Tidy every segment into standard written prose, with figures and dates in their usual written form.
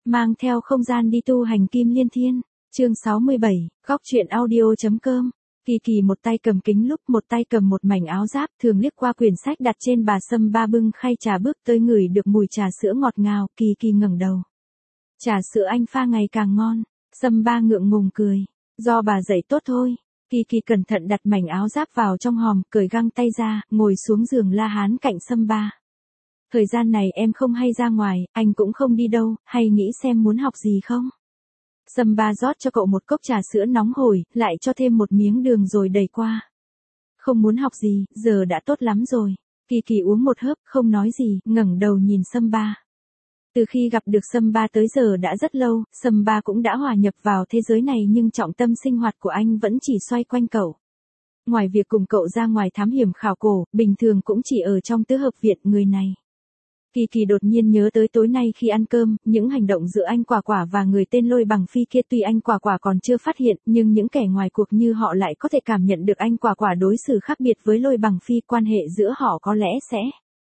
mang theo không gian đi tu hành kim liên thiên. Chương 67, góc truyện audio.com. Kỳ Kỳ một tay cầm kính lúp, một tay cầm một mảnh áo giáp, thường liếc qua quyển sách đặt trên bà Sâm Ba bưng khay trà bước tới ngửi được mùi trà sữa ngọt ngào, Kỳ Kỳ ngẩng đầu. Trà sữa anh pha ngày càng ngon. Sâm Ba ngượng ngùng cười. Do bà dạy tốt thôi. Kỳ Kỳ cẩn thận đặt mảnh áo giáp vào trong hòm, cởi găng tay ra, ngồi xuống giường La Hán cạnh Sâm Ba. Thời gian này em không hay ra ngoài, anh cũng không đi đâu, hay nghĩ xem muốn học gì không? Sâm Ba rót cho cậu một cốc trà sữa nóng hổi, lại cho thêm một miếng đường rồi đẩy qua. Không muốn học gì, giờ đã tốt lắm rồi. Kỳ Kỳ uống một hớp, không nói gì, ngẩng đầu nhìn Sâm Ba. Từ khi gặp được Sâm Ba tới giờ đã rất lâu, Sâm Ba cũng đã hòa nhập vào thế giới này nhưng trọng tâm sinh hoạt của anh vẫn chỉ xoay quanh cậu. Ngoài việc cùng cậu ra ngoài thám hiểm khảo cổ, bình thường cũng chỉ ở trong tứ hợp viện người này. Kỳ Kỳ đột nhiên nhớ tới tối nay khi ăn cơm, những hành động giữa anh Quả Quả và người tên Lôi Bằng Phi kia, tuy anh Quả Quả còn chưa phát hiện, nhưng những kẻ ngoài cuộc như họ lại có thể cảm nhận được anh Quả Quả đối xử khác biệt với Lôi Bằng Phi, quan hệ giữa họ có lẽ sẽ.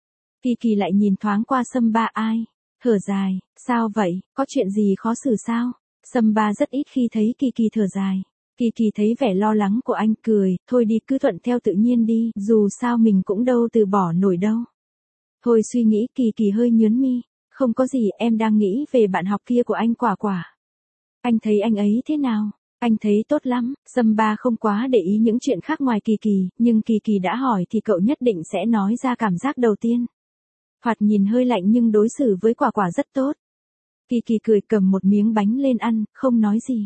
Kỳ Kỳ lại nhìn thoáng qua Sâm Ba, ai? Thở dài, sao vậy, có chuyện gì khó xử sao? Sâm Ba rất ít khi thấy Kỳ Kỳ thở dài. Kỳ Kỳ thấy vẻ lo lắng của anh, cười, thôi đi, cứ thuận theo tự nhiên đi, dù sao mình cũng đâu từ bỏ nổi đâu. Thôi suy nghĩ, Kỳ Kỳ hơi nhướng mi. Không có gì, em đang nghĩ về bạn học kia của anh Quả Quả. Anh thấy anh ấy thế nào? Anh thấy tốt lắm. Sâm Ba không quá để ý những chuyện khác ngoài Kỳ Kỳ, nhưng Kỳ Kỳ đã hỏi thì cậu nhất định sẽ nói ra cảm giác đầu tiên. Thoạt nhìn hơi lạnh nhưng đối xử với Quả Quả rất tốt. Kỳ Kỳ cười cầm một miếng bánh lên ăn, không nói gì.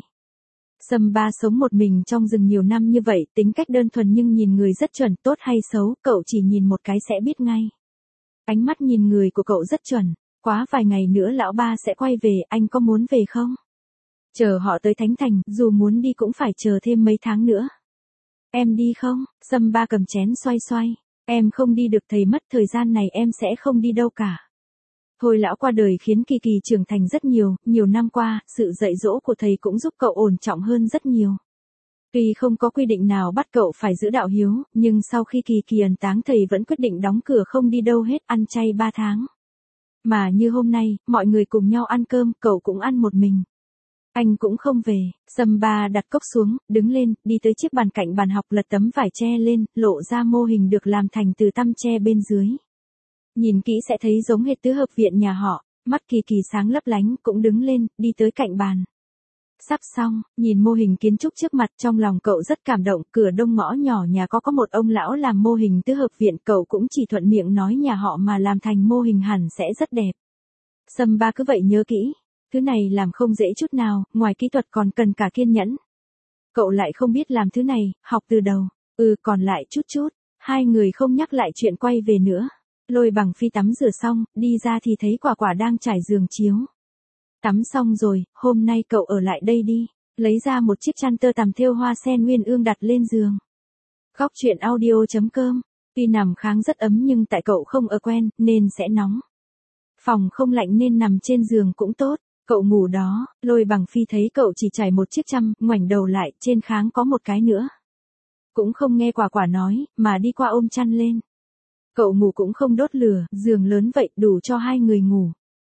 Sâm Ba sống một mình trong rừng nhiều năm như vậy, tính cách đơn thuần nhưng nhìn người rất chuẩn, tốt hay xấu, cậu chỉ nhìn một cái sẽ biết ngay. Ánh mắt nhìn người của cậu rất chuẩn. Quá vài ngày nữa lão ba sẽ quay về, anh có muốn về không? Chờ họ tới Thánh Thành, dù muốn đi cũng phải chờ thêm mấy tháng nữa. Em đi không? Sâm Ba cầm chén xoay xoay. Em không đi được, thầy mất thời gian này em sẽ không đi đâu cả. Thôi lão qua đời khiến Kỳ Kỳ trưởng thành rất nhiều, nhiều năm qua, sự dạy dỗ của thầy cũng giúp cậu ổn trọng hơn rất nhiều. Tuy không có quy định nào bắt cậu phải giữ đạo hiếu, nhưng sau khi Kỳ Kỳ ẩn táng thầy vẫn quyết định đóng cửa không đi đâu hết, ăn chay 3 tháng. Mà như hôm nay, mọi người cùng nhau ăn cơm, cậu cũng ăn một mình. Anh cũng không về. Sâm Ba đặt cốc xuống, đứng lên, đi tới chiếc bàn cạnh bàn học, lật tấm vải tre lên, lộ ra mô hình được làm thành từ tăm tre bên dưới. Nhìn kỹ sẽ thấy giống hệt tứ hợp viện nhà họ. Mắt Kỳ Kỳ sáng lấp lánh, cũng đứng lên, đi tới cạnh bàn. Sắp xong, nhìn mô hình kiến trúc trước mặt, trong lòng cậu rất cảm động. Cửa đông ngõ nhỏ nhà có một ông lão làm mô hình tứ hợp viện, cậu cũng chỉ thuận miệng nói nhà họ mà làm thành mô hình hẳn sẽ rất đẹp. Sâm Ba cứ vậy nhớ kỹ. Thứ này làm không dễ chút nào, ngoài kỹ thuật còn cần cả kiên nhẫn. Cậu lại không biết làm thứ này, học từ đầu. Còn lại chút. Hai người không nhắc lại chuyện quay về nữa. Lôi Bằng Phi tắm rửa xong, đi ra thì thấy Quả Quả đang trải giường chiếu. Tắm xong rồi, hôm nay cậu ở lại đây đi. Lấy ra một chiếc chăn tơ tằm thêu hoa sen nguyên ương đặt lên giường. Góc truyện audio.com. Tuy nằm kháng rất ấm nhưng tại cậu không ở quen, nên sẽ nóng. Phòng không lạnh nên nằm trên giường cũng tốt. Cậu ngủ đó, Lôi Bằng Phi thấy cậu chỉ trải một chiếc chăn, ngoảnh đầu lại, trên kháng có một cái nữa. Cũng không nghe Quả Quả nói, mà đi qua ôm chăn lên. Cậu ngủ cũng không đốt lửa, giường lớn vậy, đủ cho hai người ngủ.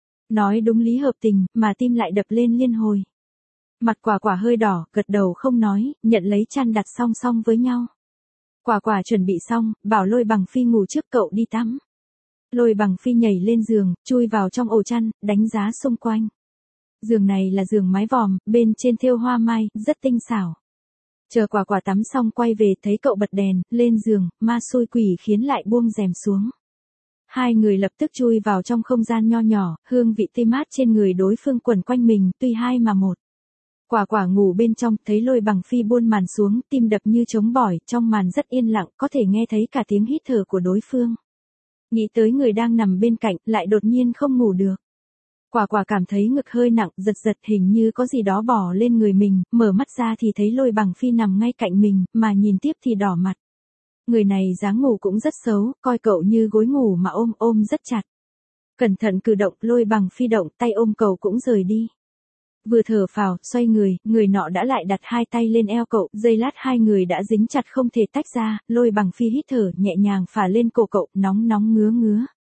Nói đúng lý hợp tình, mà tim lại đập lên liên hồi. Mặt Quả Quả hơi đỏ, gật đầu không nói, nhận lấy chăn đặt song song với nhau. Quả Quả chuẩn bị xong, bảo Lôi Bằng Phi ngủ trước, cậu đi tắm. Lôi Bằng Phi nhảy lên giường, chui vào trong ổ chăn, đánh giá xung quanh. Giường này là giường mái vòm, bên trên thêu hoa mai, rất tinh xảo. Chờ Quả Quả tắm xong quay về, thấy cậu bật đèn, lên giường, ma xui quỷ khiến lại buông rèm xuống. Hai người lập tức chui vào trong không gian nho nhỏ, hương vị tươi mát trên người đối phương quẩn quanh mình, tuy hai mà một. Quả Quả ngủ bên trong, thấy Lôi Bằng Phi buông màn xuống, tim đập như trống bỏi, trong màn rất yên lặng, có thể nghe thấy cả tiếng hít thở của đối phương. Nghĩ tới người đang nằm bên cạnh, lại đột nhiên không ngủ được. Quả Quả cảm thấy ngực hơi nặng, giật hình như có gì đó bò lên người mình, mở mắt ra thì thấy Lôi Bằng Phi nằm ngay cạnh mình, mà nhìn tiếp thì đỏ mặt. Người này dáng ngủ cũng rất xấu, coi cậu như gối ngủ mà ôm rất chặt. Cẩn thận cử động, Lôi Bằng Phi động tay ôm cậu cũng rời đi. Vừa thở phào, xoay người nọ đã lại đặt hai tay lên eo cậu, giây lát hai người đã dính chặt không thể tách ra, Lôi Bằng Phi hít thở nhẹ nhàng phả lên cổ cậu, nóng ngứa.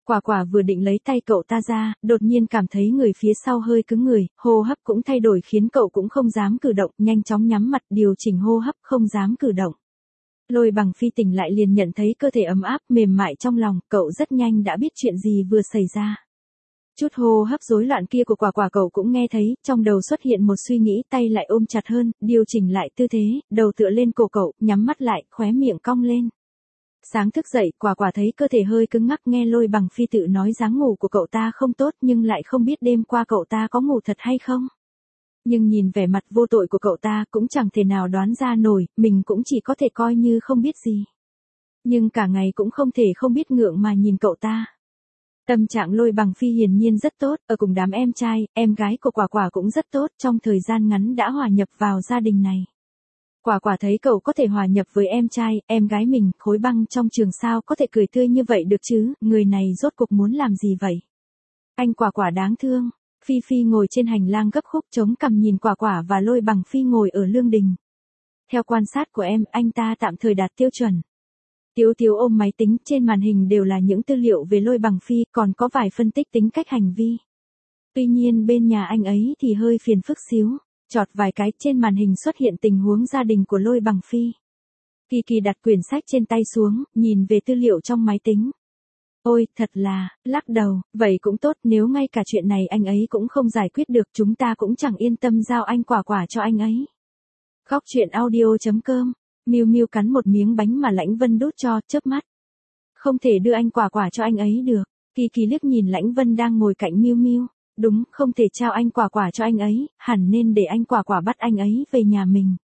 Quả quả vừa định lấy tay cậu ta ra, đột nhiên cảm thấy người phía sau hơi cứng người, hô hấp cũng thay đổi khiến cậu cũng không dám cử động, nhanh chóng nhắm mặt điều chỉnh hô hấp không dám cử động. Lôi Bằng Phi tỉnh lại liền nhận thấy cơ thể ấm áp mềm mại trong lòng, cậu rất nhanh đã biết chuyện gì vừa xảy ra. Chút hô hấp rối loạn kia của quả quả cậu cũng nghe thấy, trong đầu xuất hiện một suy nghĩ, tay lại ôm chặt hơn, điều chỉnh lại tư thế, đầu tựa lên cổ cậu, nhắm mắt lại, khóe miệng cong lên. Sáng thức dậy, quả quả thấy cơ thể hơi cứng ngắc, nghe Lôi Bằng Phi tự nói dáng ngủ của cậu ta không tốt nhưng lại không biết đêm qua cậu ta có ngủ thật hay không. Nhưng nhìn vẻ mặt vô tội của cậu ta cũng chẳng thể nào đoán ra nổi, mình cũng chỉ có thể coi như không biết gì. Nhưng cả ngày cũng không thể không biết ngượng mà nhìn cậu ta. Tâm trạng Lôi Bằng Phi hiển nhiên rất tốt, ở cùng đám em trai, em gái của quả quả cũng rất tốt, trong thời gian ngắn đã hòa nhập vào gia đình này. Quả quả thấy cậu có thể hòa nhập với em trai, em gái mình, Khối Băng trong trường sao có thể cười tươi như vậy được chứ, người này rốt cuộc muốn làm gì vậy? Anh quả quả đáng thương. Phi Phi ngồi trên hành lang gấp khúc chống cằm nhìn quả quả và Lôi Bằng Phi ngồi ở lương đình. Theo quan sát của em, anh ta tạm thời đạt tiêu chuẩn. Tiếu Tiếu ôm máy tính, trên màn hình đều là những tư liệu về Lôi Bằng Phi, còn có vài phân tích tính cách hành vi. Tuy nhiên bên nhà anh ấy thì hơi phiền phức xíu, chọt vài cái trên màn hình xuất hiện tình huống gia đình của Lôi Bằng Phi. Kỳ Kỳ đặt quyển sách trên tay xuống, nhìn về tư liệu trong máy tính. Ôi, thật là, lắc đầu, vậy cũng tốt, nếu ngay cả chuyện này anh ấy cũng không giải quyết được, chúng ta cũng chẳng yên tâm giao anh quả quả cho anh ấy. Góc truyện audio.com, Miu Miu cắn một miếng bánh mà Lãnh Vân đút cho, chớp mắt. Không thể đưa anh quả quả cho anh ấy được. Kỳ Kỳ liếc nhìn Lãnh Vân đang ngồi cạnh Miu Miu, đúng, không thể trao anh quả quả cho anh ấy, hẳn nên để anh quả quả bắt anh ấy về nhà mình.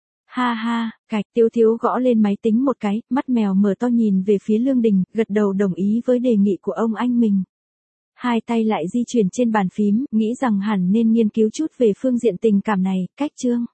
Ha ha, Gạch Tiếu Tiếu gõ lên máy tính một cái, mắt mèo mở to nhìn về phía Lương Đình, gật đầu đồng ý với đề nghị của ông anh mình. Hai tay lại di chuyển trên bàn phím, nghĩ rằng hẳn nên nghiên cứu chút về phương diện tình cảm này, cách chương.